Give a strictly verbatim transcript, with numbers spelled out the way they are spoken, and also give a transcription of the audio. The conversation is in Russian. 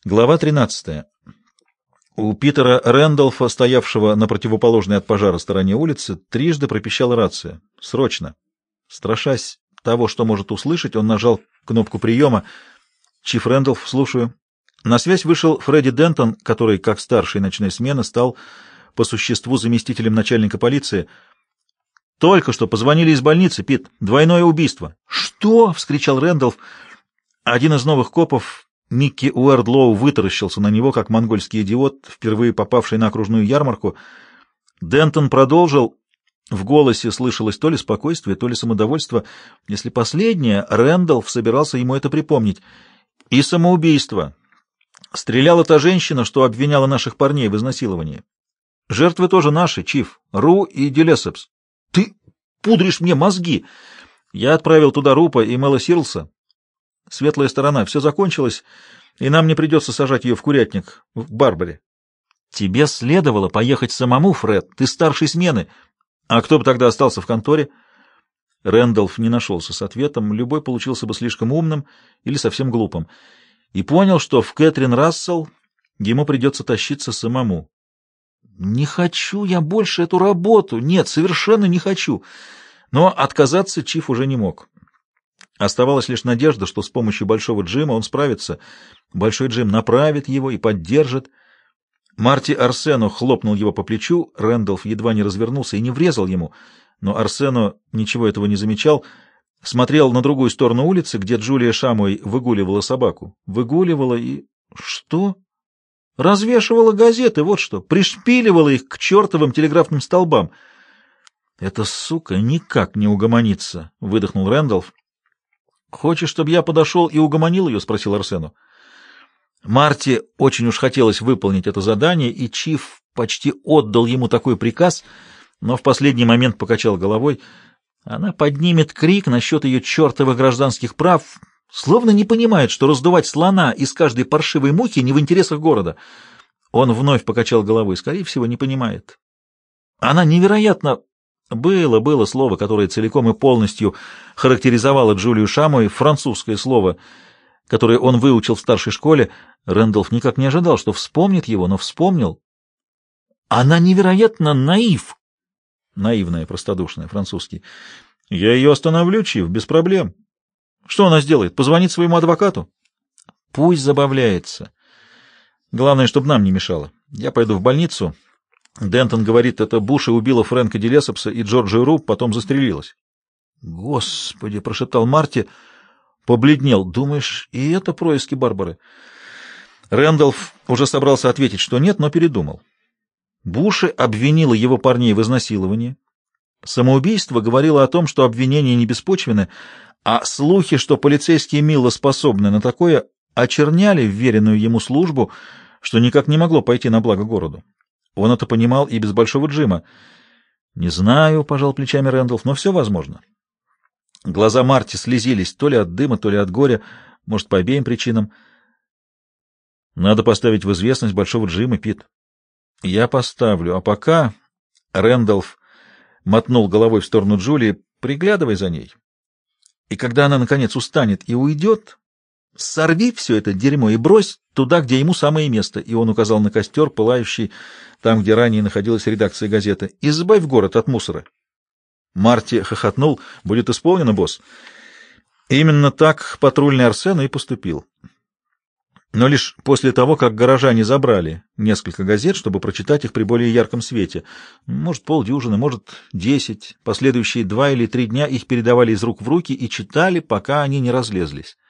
Глава тринадцатая. У Питера Рэндолфа, стоявшего на противоположной от пожара стороне улицы, трижды пропищала рация. Срочно. Страшась того, что может услышать, он нажал кнопку приема. «Чиф Рэндолф, слушаю». На связь вышел Фредди Дентон, который, как старший ночной смены, стал по существу заместителем начальника полиции. «Только что позвонили из больницы, Пит. Двойное убийство». «Что?» — вскричал Рэндолф. Один из новых копов, Микки Уэрдлоу, вытаращился на него, как монгольский идиот, впервые попавший на окружную ярмарку. Дентон продолжил. В голосе слышалось то ли спокойствие, то ли самодовольство. Если последнее, Рэндолф собирался ему это припомнить. «И самоубийство. Стреляла та женщина, что обвиняла наших парней в изнасиловании. Жертвы тоже наши, Чиф, Ру и Делесепс. Ты пудришь мне мозги. Я отправил туда Рупа и Мэла Сирлса. Светлая сторона. Все закончилось, и нам не придется сажать ее в курятник в Барбаре. Тебе следовало поехать самому, Фред. Ты старший смены. А кто бы тогда остался в конторе?» Рэндолф не нашелся с ответом. Любой получился бы слишком умным или совсем глупым. И понял, что в Кэтрин Рассел ему придется тащиться самому. «Не хочу я больше эту работу. Нет, совершенно не хочу». Но отказаться Чиф уже не мог. Оставалась лишь надежда, что с помощью Большого Джима он справится. Большой Джим направит его и поддержит. Марти Арсено хлопнул его по плечу. Рэндолф едва не развернулся и не врезал ему, но Арсено ничего этого не замечал. Смотрел на другую сторону улицы, где Джулия Шамуэй выгуливала собаку. Выгуливала и... Что? Развешивала газеты, вот что. Пришпиливала их к чертовым телеграфным столбам. «Эта сука никак не угомонится», — выдохнул Рэндолф. «Хочешь, чтобы я подошел и угомонил ее?» — спросил Арсену. Марти очень уж хотелось выполнить это задание, и Чиф почти отдал ему такой приказ, но в последний момент покачал головой. Она поднимет крик насчет ее чертовых гражданских прав, словно не понимает, что раздувать слона из каждой паршивой мухи не в интересах города. Он вновь покачал головой. Скорее всего, не понимает. Она невероятно... Было, было слово, которое целиком и полностью характеризовало Джулию Шамуэй, французское слово, которое он выучил в старшей школе. Рэндолф никак не ожидал, что вспомнит его, но вспомнил. Она невероятно наив. Наивная, простодушная, французский. Я ее остановлю, Чиф, без проблем. Что она сделает? Позвонит своему адвокату? Пусть забавляется. Главное, чтобы нам не мешало. Я пойду в больницу. Дентон говорит, это Буша убила Фрэнка Делесепса и Джорджию Ру, потом застрелилась. «Господи!» — прошептал Марти, побледнел. «Думаешь, и это происки Барбары?» Рэндолф уже собрался ответить, что нет, но передумал. Буши обвинила его парней в изнасиловании. Самоубийство говорило о том, что обвинения не беспочвены, а слухи, что полицейские Милла способны на такое, очерняли вверенную ему службу, что никак не могло пойти на благо городу. Он это понимал и без Большого Джима. «Не знаю», — пожал плечами Рэндолф, — «но все возможно». Глаза Марти слезились то ли от дыма, то ли от горя, может, по обеим причинам. «Надо поставить в известность Большого Джима, Пит». «Я поставлю, а пока...» — Рэндолф мотнул головой в сторону Джулии. «Приглядывай за ней. И когда она, наконец, устанет и уйдет, сорви все это дерьмо и брось туда, где ему самое место». И он указал на костер, пылающий там, где ранее находилась редакция газеты. «Избавь город от мусора». Марти хохотнул. «Будет исполнено, босс». Именно так патрульный Арсено и поступил. Но лишь после того, как горожане забрали несколько газет, чтобы прочитать их при более ярком свете. Может, полдюжины, может, десять. Последующие два или три дня их передавали из рук в руки и читали, пока они не разлезлись.